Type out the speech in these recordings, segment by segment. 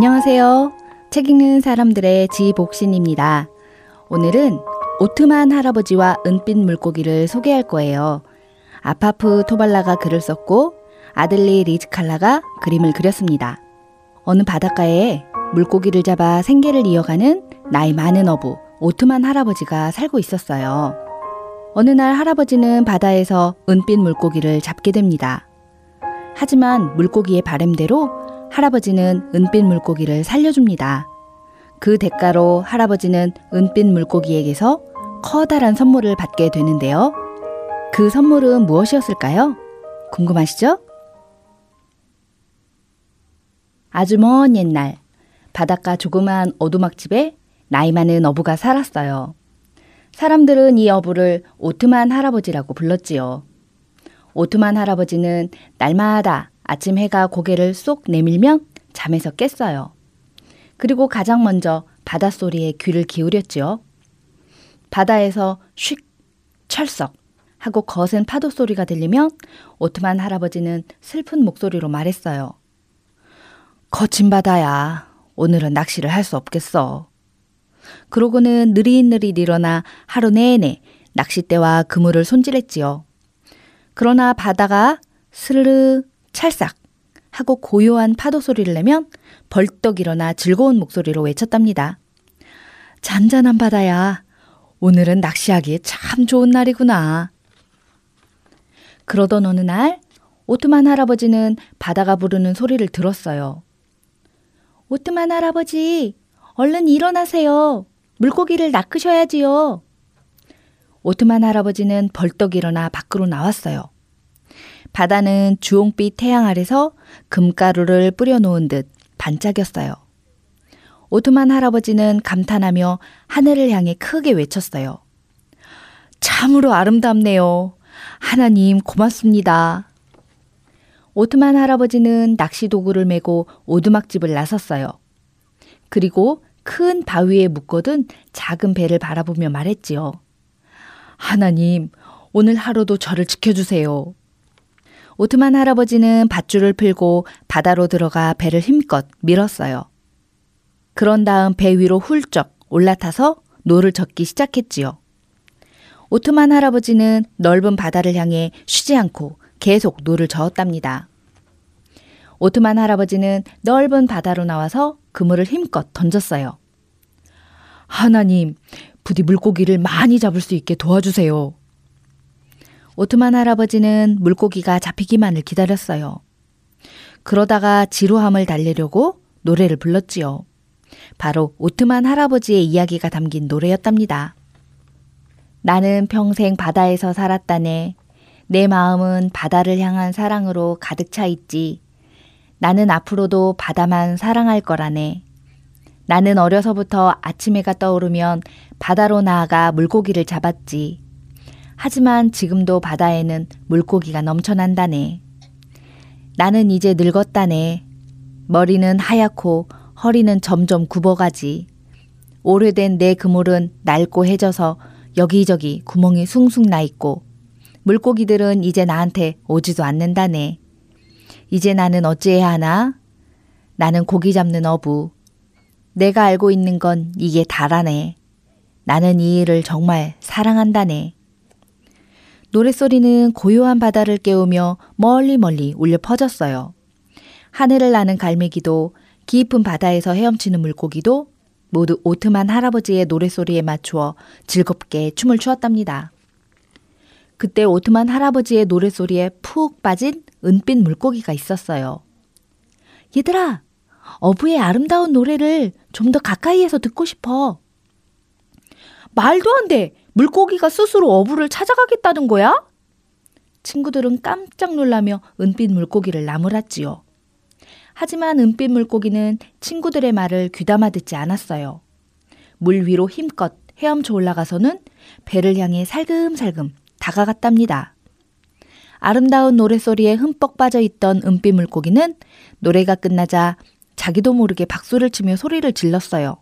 안녕하세요. 책 읽는 사람들의 지복신입니다. 오늘은 오트만 할아버지와 은빛 물고기를 소개할 거예요. 아파프 토발라가 글을 썼고 아들리 리즈칼라가 그림을 그렸습니다. 어느 바닷가에 물고기를 잡아 생계를 이어가는 나이 많은 어부 오트만 할아버지가 살고 있었어요. 어느 날 할아버지는 바다에서 은빛 물고기를 잡게 됩니다. 하지만 물고기의 바램대로 할아버지는 은빛 물고기를 살려줍니다. 그 대가로 할아버지는 은빛 물고기에게서 커다란 선물을 받게 되는데요. 그 선물은 무엇이었을까요? 궁금하시죠? 아주 먼 옛날 바닷가 조그만 오두막집에 나이 많은 어부가 살았어요. 사람들은 이 어부를 오트만 할아버지라고 불렀지요. 오트만 할아버지는 날마다 아침 해가 고개를 쏙 내밀면 잠에서 깼어요. 그리고 가장 먼저 바닷소리에 귀를 기울였지요. 바다에서 쉭, 철썩 하고 거센 파도 소리가 들리면 오트만 할아버지는 슬픈 목소리로 말했어요. 거친 바다야, 오늘은 낚시를 할 수 없겠어. 그러고는 느릿느릿 일어나 하루 내내 낚싯대와 그물을 손질했지요. 그러나 바다가 스르르 찰싹 하고 고요한 파도 소리를 내면 벌떡 일어나 즐거운 목소리로 외쳤답니다. 잔잔한 바다야, 오늘은 낚시하기에 참 좋은 날이구나. 그러던 어느 날 오트만 할아버지는 바다가 부르는 소리를 들었어요. 오트만 할아버지, 얼른 일어나세요. 물고기를 낚으셔야지요. 오트만 할아버지는 벌떡 일어나 밖으로 나왔어요. 바다는 주홍빛 태양 아래서 금가루를 뿌려놓은 듯 반짝였어요. 오트만 할아버지는 감탄하며 하늘을 향해 크게 외쳤어요. 참으로 아름답네요. 하나님 고맙습니다. 오트만 할아버지는 낚시 도구를 메고 오두막집을 나섰어요. 그리고 큰 바위에 묶어둔 작은 배를 바라보며 말했지요. 하나님, 오늘 하루도 저를 지켜주세요. 오트만 할아버지는 밧줄을 풀고 바다로 들어가 배를 힘껏 밀었어요. 그런 다음 배 위로 훌쩍 올라타서 노를 젓기 시작했지요. 오트만 할아버지는 넓은 바다를 향해 쉬지 않고 계속 노를 저었답니다. 오트만 할아버지는 넓은 바다로 나와서 그물을 힘껏 던졌어요. 하나님, 부디 물고기를 많이 잡을 수 있게 도와주세요. 오트만 할아버지는 물고기가 잡히기만을 기다렸어요. 그러다가 지루함을 달래려고 노래를 불렀지요. 바로 오트만 할아버지의 이야기가 담긴 노래였답니다. 나는 평생 바다에서 살았다네. 내 마음은 바다를 향한 사랑으로 가득 차 있지. 나는 앞으로도 바다만 사랑할 거라네. 나는 어려서부터 아침 해가 떠오르면 바다로 나아가 물고기를 잡았지. 하지만 지금도 바다에는 물고기가 넘쳐난다네. 나는 이제 늙었다네. 머리는 하얗고 허리는 점점 굽어가지. 오래된 내 그물은 낡고 해져서 여기저기 구멍이 숭숭 나 있고 물고기들은 이제 나한테 오지도 않는다네. 이제 나는 어찌해야 하나? 나는 고기 잡는 어부. 내가 알고 있는 건 이게 다라네. 나는 이 일을 정말 사랑한다네. 노랫소리는 고요한 바다를 깨우며 멀리 멀리 울려 퍼졌어요. 하늘을 나는 갈매기도 깊은 바다에서 헤엄치는 물고기도 모두 오트만 할아버지의 노랫소리에 맞추어 즐겁게 춤을 추었답니다. 그때 오트만 할아버지의 노랫소리에 푹 빠진 은빛 물고기가 있었어요. 얘들아, 어부의 아름다운 노래를 좀 더 가까이에서 듣고 싶어. 말도 안 돼! 물고기가 스스로 어부를 찾아가겠다는 거야? 친구들은 깜짝 놀라며 은빛 물고기를 나무랐지요. 하지만 은빛 물고기는 친구들의 말을 귀담아 듣지 않았어요. 물 위로 힘껏 헤엄쳐 올라가서는 배를 향해 살금살금 다가갔답니다. 아름다운 노랫소리에 흠뻑 빠져있던 은빛 물고기는 노래가 끝나자 자기도 모르게 박수를 치며 소리를 질렀어요.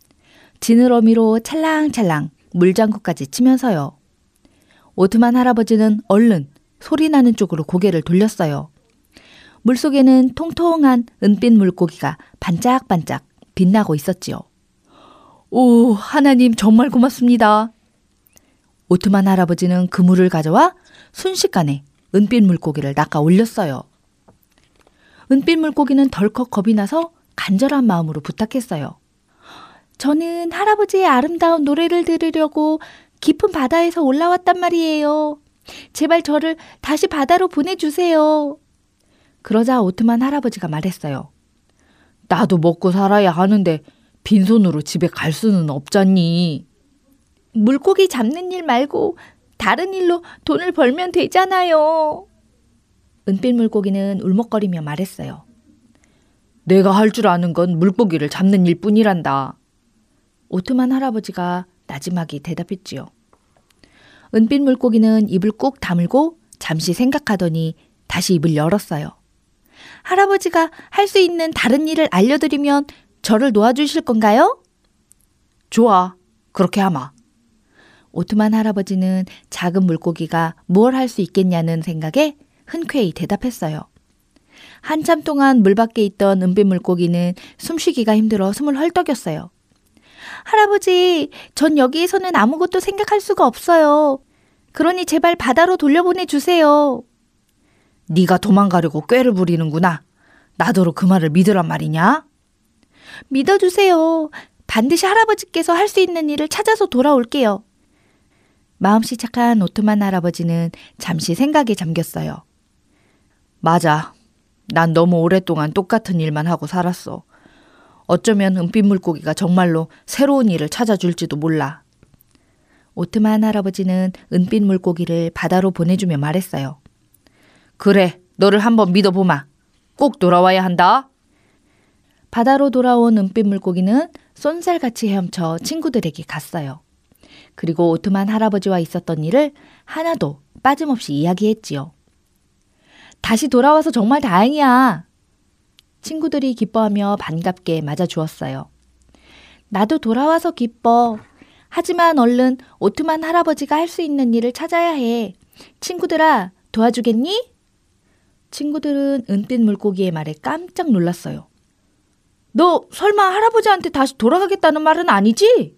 지느러미로 찰랑찰랑 물장구까지 치면서요. 오트만 할아버지는 얼른 소리 나는 쪽으로 고개를 돌렸어요. 물속에는 통통한 은빛 물고기가 반짝반짝 빛나고 있었지요. 오, 하나님 정말 고맙습니다. 오트만 할아버지는 그물을 가져와 순식간에 은빛 물고기를 낚아 올렸어요. 은빛 물고기는 덜컥 겁이 나서 간절한 마음으로 부탁했어요. 저는 할아버지의 아름다운 노래를 들으려고 깊은 바다에서 올라왔단 말이에요. 제발 저를 다시 바다로 보내주세요. 그러자 오트만 할아버지가 말했어요. 나도 먹고 살아야 하는데 빈손으로 집에 갈 수는 없잖니. 물고기 잡는 일 말고 다른 일로 돈을 벌면 되잖아요. 은빛 물고기는 울먹거리며 말했어요. 내가 할 줄 아는 건 물고기를 잡는 일뿐이란다. 오트만 할아버지가 나지막이 대답했지요. 은빛 물고기는 입을 꾹 다물고 잠시 생각하더니 다시 입을 열었어요. 할아버지가 할 수 있는 다른 일을 알려드리면 저를 놓아주실 건가요? 좋아, 그렇게 하마. 오트만 할아버지는 작은 물고기가 뭘 할 수 있겠냐는 생각에 흔쾌히 대답했어요. 한참 동안 물 밖에 있던 은빛 물고기는 숨쉬기가 힘들어 숨을 헐떡였어요. 할아버지, 전 여기에서는 아무것도 생각할 수가 없어요. 그러니 제발 바다로 돌려보내주세요. 네가 도망가려고 꾀를 부리는구나. 나더러 그 말을 믿으란 말이냐? 믿어주세요. 반드시 할아버지께서 할 수 있는 일을 찾아서 돌아올게요. 마음씨 착한 오트만 할아버지는 잠시 생각에 잠겼어요. 맞아. 난 너무 오랫동안 똑같은 일만 하고 살았어. 어쩌면 은빛 물고기가 정말로 새로운 일을 찾아줄지도 몰라. 오트만 할아버지는 은빛 물고기를 바다로 보내주며 말했어요. 그래, 너를 한번 믿어보마. 꼭 돌아와야 한다. 바다로 돌아온 은빛 물고기는 쏜살같이 헤엄쳐 친구들에게 갔어요. 그리고 오트만 할아버지와 있었던 일을 하나도 빠짐없이 이야기했지요. 다시 돌아와서 정말 다행이야. 친구들이 기뻐하며 반갑게 맞아주었어요. 나도 돌아와서 기뻐. 하지만 얼른 오트만 할아버지가 할 수 있는 일을 찾아야 해. 친구들아, 도와주겠니? 친구들은 은빛 물고기의 말에 깜짝 놀랐어요. 너 설마 할아버지한테 다시 돌아가겠다는 말은 아니지?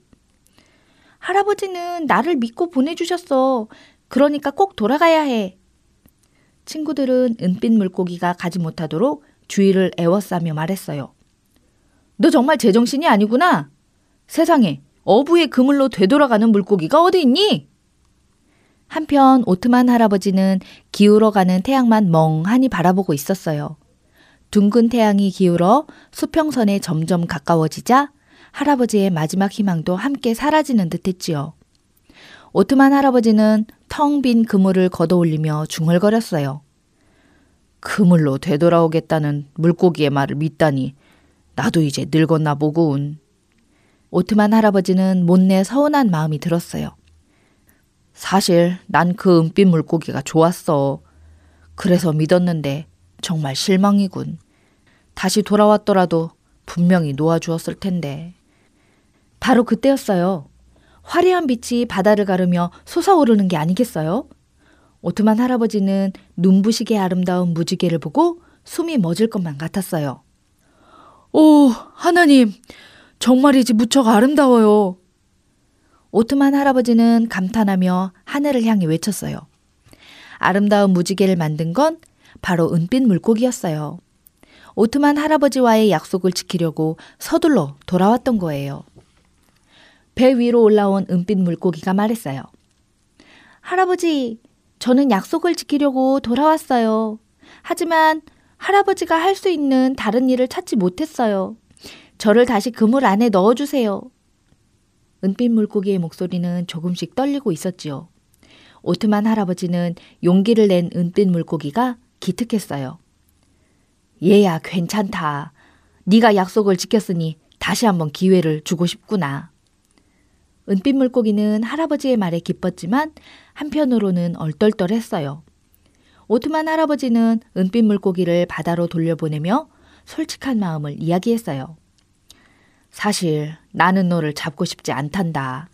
할아버지는 나를 믿고 보내주셨어. 그러니까 꼭 돌아가야 해. 친구들은 은빛 물고기가 가지 못하도록 주위를 에워싸며 말했어요. 너 정말 제정신이 아니구나. 세상에 어부의 그물로 되돌아가는 물고기가 어디 있니? 한편 오트만 할아버지는 기울어가는 태양만 멍하니 바라보고 있었어요. 둥근 태양이 기울어 수평선에 점점 가까워지자 할아버지의 마지막 희망도 함께 사라지는 듯했지요. 오트만 할아버지는 텅 빈 그물을 걷어올리며 중얼거렸어요. 그물로 되돌아오겠다는 물고기의 말을 믿다니 나도 이제 늙었나 보군. 오트만 할아버지는 못내 서운한 마음이 들었어요. 사실 난 그 은빛 물고기가 좋았어. 그래서 믿었는데 정말 실망이군. 다시 돌아왔더라도 분명히 놓아주었을 텐데. 바로 그때였어요. 화려한 빛이 바다를 가르며 솟아오르는 게 아니겠어요? 오트만 할아버지는 눈부시게 아름다운 무지개를 보고 숨이 멎을 것만 같았어요. 오, 하나님, 정말이지 무척 아름다워요. 오트만 할아버지는 감탄하며 하늘을 향해 외쳤어요. 아름다운 무지개를 만든 건 바로 은빛 물고기였어요. 오트만 할아버지와의 약속을 지키려고 서둘러 돌아왔던 거예요. 배 위로 올라온 은빛 물고기가 말했어요. 할아버지, 저는 약속을 지키려고 돌아왔어요. 하지만 할아버지가 할 수 있는 다른 일을 찾지 못했어요. 저를 다시 그물 안에 넣어주세요. 은빛 물고기의 목소리는 조금씩 떨리고 있었지요. 오트만 할아버지는 용기를 낸 은빛 물고기가 기특했어요. 얘야, 괜찮다. 네가 약속을 지켰으니 다시 한번 기회를 주고 싶구나. 은빛 물고기는 할아버지의 말에 기뻤지만 한편으로는 얼떨떨했어요. 오트만 할아버지는 은빛 물고기를 바다로 돌려보내며 솔직한 마음을 이야기했어요. 사실 나는 너를 잡고 싶지 않단다.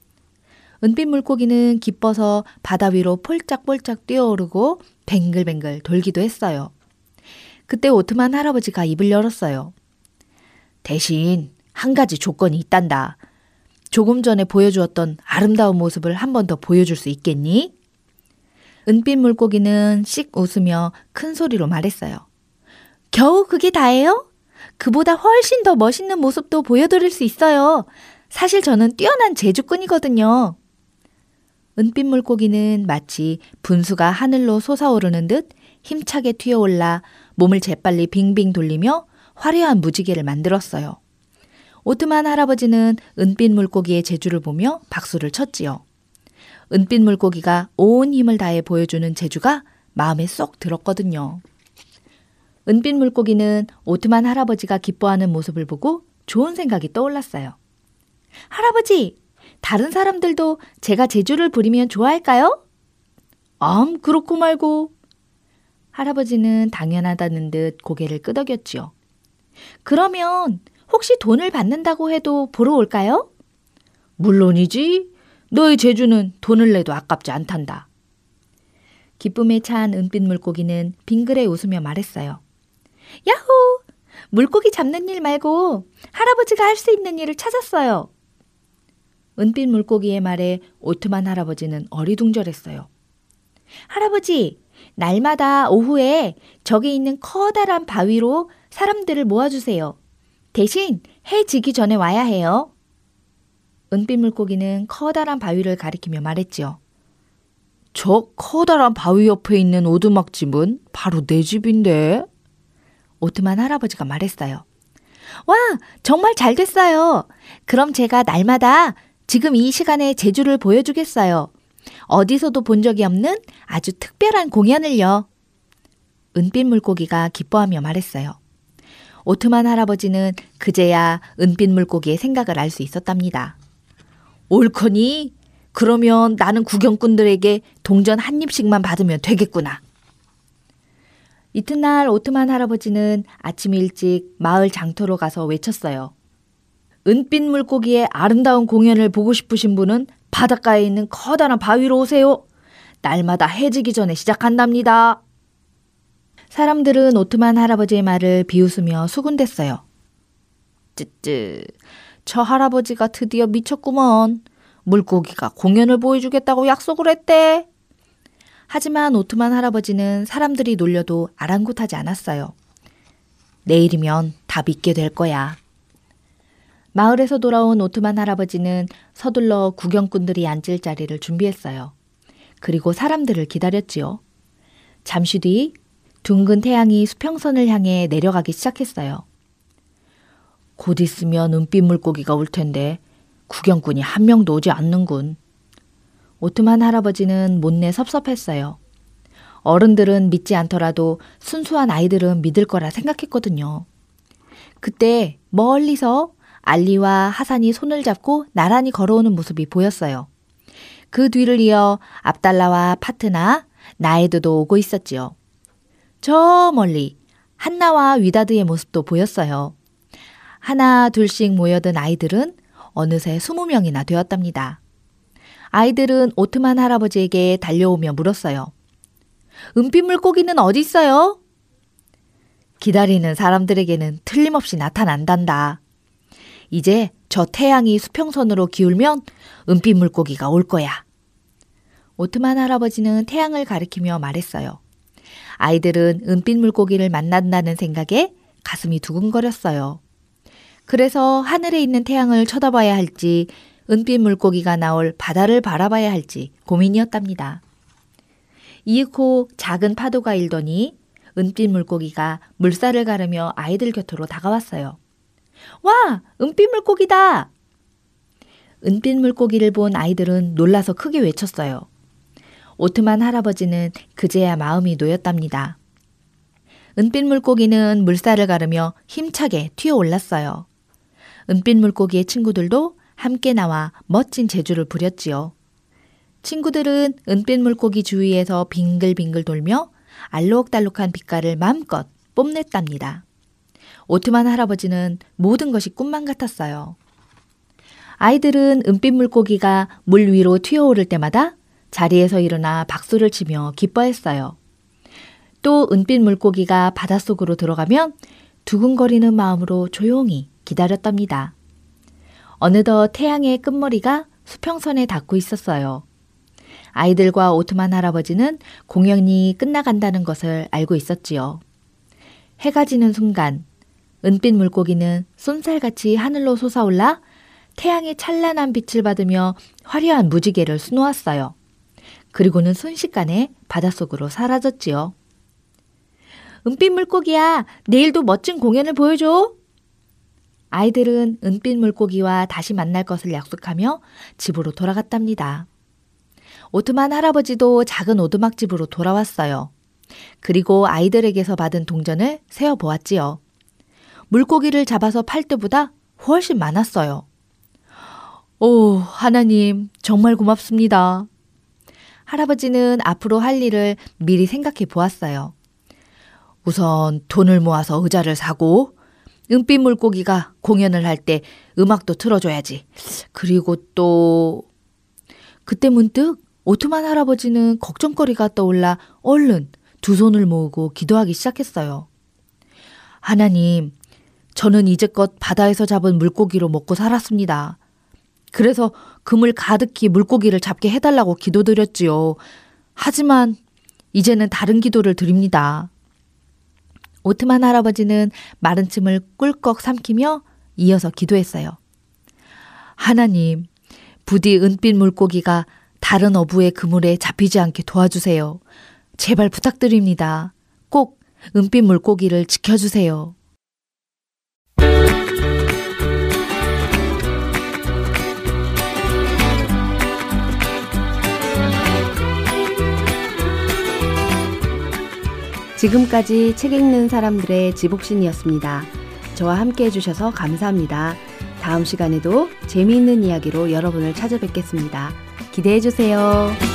은빛 물고기는 기뻐서 바다 위로 폴짝폴짝 뛰어오르고 뱅글뱅글 돌기도 했어요. 그때 오트만 할아버지가 입을 열었어요. 대신 한 가지 조건이 있단다. 조금 전에 보여주었던 아름다운 모습을 한 번 더 보여줄 수 있겠니? 은빛 물고기는 씩 웃으며 큰 소리로 말했어요. 겨우 그게 다예요? 그보다 훨씬 더 멋있는 모습도 보여드릴 수 있어요. 사실 저는 뛰어난 제주꾼이거든요. 은빛 물고기는 마치 분수가 하늘로 솟아오르는 듯 힘차게 튀어올라 몸을 재빨리 빙빙 돌리며 화려한 무지개를 만들었어요. 오트만 할아버지는 은빛 물고기의 재주를 보며 박수를 쳤지요. 은빛 물고기가 온 힘을 다해 보여주는 재주가 마음에 쏙 들었거든요. 은빛 물고기는 오트만 할아버지가 기뻐하는 모습을 보고 좋은 생각이 떠올랐어요. 할아버지, 다른 사람들도 제가 재주를 부리면 좋아할까요? 그렇고 말고. 할아버지는 당연하다는 듯 고개를 끄덕였지요. 그러면 혹시 돈을 받는다고 해도 보러 올까요? 물론이지. 너의 재주는 돈을 내도 아깝지 않단다. 기쁨에 찬 은빛 물고기는 빙그레 웃으며 말했어요. 야호! 물고기 잡는 일 말고 할아버지가 할 수 있는 일을 찾았어요. 은빛 물고기의 말에 오트만 할아버지는 어리둥절했어요. 할아버지, 날마다 오후에 저기 있는 커다란 바위로 사람들을 모아주세요. 대신 해 지기 전에 와야 해요. 은빛 물고기는 커다란 바위를 가리키며 말했지요. 저 커다란 바위 옆에 있는 오두막집은 바로 내 집인데? 오트만 할아버지가 말했어요. 와, 정말 잘 됐어요. 그럼 제가 날마다 지금 이 시간에 재주를 보여주겠어요. 어디서도 본 적이 없는 아주 특별한 공연을요. 은빛 물고기가 기뻐하며 말했어요. 오트만 할아버지는 그제야 은빛 물고기의 생각을 알 수 있었답니다. 옳거니? 그러면 나는 구경꾼들에게 동전 한 입씩만 받으면 되겠구나. 이튿날 오트만 할아버지는 아침 일찍 마을 장터로 가서 외쳤어요. 은빛 물고기의 아름다운 공연을 보고 싶으신 분은 바닷가에 있는 커다란 바위로 오세요. 날마다 해지기 전에 시작한답니다. 사람들은 오트만 할아버지의 말을 비웃으며 수군댔어요. 쯔쯔, 저 할아버지가 드디어 미쳤구먼. 물고기가 공연을 보여주겠다고 약속을 했대. 하지만 오트만 할아버지는 사람들이 놀려도 아랑곳하지 않았어요. 내일이면 다 믿게 될 거야. 마을에서 돌아온 오트만 할아버지는 서둘러 구경꾼들이 앉을 자리를 준비했어요. 그리고 사람들을 기다렸지요. 잠시 뒤 둥근 태양이 수평선을 향해 내려가기 시작했어요. 곧 있으면 은빛 물고기가 올 텐데 구경꾼이 한 명도 오지 않는군. 오트만 할아버지는 못내 섭섭했어요. 어른들은 믿지 않더라도 순수한 아이들은 믿을 거라 생각했거든요. 그때 멀리서 알리와 하산이 손을 잡고 나란히 걸어오는 모습이 보였어요. 그 뒤를 이어 압달라와 파트나, 나에드도 오고 있었지요. 저 멀리 한나와 위다드의 모습도 보였어요. 하나 둘씩 모여든 아이들은 어느새 20명이나 되었답니다. 아이들은 오트만 할아버지에게 달려오며 물었어요. 은빛 물고기는 어디 있어요? 기다리는 사람들에게는 틀림없이 나타난단다. 이제 저 태양이 수평선으로 기울면 은빛 물고기가 올 거야. 오트만 할아버지는 태양을 가리키며 말했어요. 아이들은 은빛 물고기를 만난다는 생각에 가슴이 두근거렸어요. 그래서 하늘에 있는 태양을 쳐다봐야 할지 은빛 물고기가 나올 바다를 바라봐야 할지 고민이었답니다. 이윽고 작은 파도가 일더니 은빛 물고기가 물살을 가르며 아이들 곁으로 다가왔어요. 와! 은빛 물고기다! 은빛 물고기를 본 아이들은 놀라서 크게 외쳤어요. 오트만 할아버지는 그제야 마음이 놓였답니다. 은빛 물고기는 물살을 가르며 힘차게 튀어올랐어요. 은빛 물고기의 친구들도 함께 나와 멋진 재주를 부렸지요. 친구들은 은빛 물고기 주위에서 빙글빙글 돌며 알록달록한 빛깔을 마음껏 뽐냈답니다. 오트만 할아버지는 모든 것이 꿈만 같았어요. 아이들은 은빛 물고기가 물 위로 튀어오를 때마다 자리에서 일어나 박수를 치며 기뻐했어요. 또 은빛 물고기가 바닷속으로 들어가면 두근거리는 마음으로 조용히 기다렸답니다. 어느덧 태양의 끝머리가 수평선에 닿고 있었어요. 아이들과 오트만 할아버지는 공연이 끝나간다는 것을 알고 있었지요. 해가 지는 순간 은빛 물고기는 쏜살같이 하늘로 솟아올라 태양의 찬란한 빛을 받으며 화려한 무지개를 수놓았어요. 그리고는 순식간에 바닷속으로 사라졌지요. 은빛 물고기야, 내일도 멋진 공연을 보여줘. 아이들은 은빛 물고기와 다시 만날 것을 약속하며 집으로 돌아갔답니다. 오트만 할아버지도 작은 오두막집으로 돌아왔어요. 그리고 아이들에게서 받은 동전을 세어보았지요. 물고기를 잡아서 팔 때보다 훨씬 많았어요. 오, 하나님, 정말 고맙습니다. 할아버지는 앞으로 할 일을 미리 생각해 보았어요. 우선 돈을 모아서 의자를 사고, 은빛 물고기가 공연을 할 때 음악도 틀어줘야지. 그리고 또 그때 문득 오트만 할아버지는 걱정거리가 떠올라 얼른 두 손을 모으고 기도하기 시작했어요. 하나님, 저는 이제껏 바다에서 잡은 물고기로 먹고 살았습니다. 그래서 그물 가득히 물고기를 잡게 해달라고 기도드렸지요. 하지만 이제는 다른 기도를 드립니다. 오트만 할아버지는 마른 침을 꿀꺽 삼키며 이어서 기도했어요. 하나님, 부디 은빛 물고기가 다른 어부의 그물에 잡히지 않게 도와주세요. 제발 부탁드립니다. 꼭 은빛 물고기를 지켜주세요. 지금까지 책 읽는 사람들의 지복신이었습니다. 저와 함께 해주셔서 감사합니다. 다음 시간에도 재미있는 이야기로 여러분을 찾아뵙겠습니다. 기대해주세요.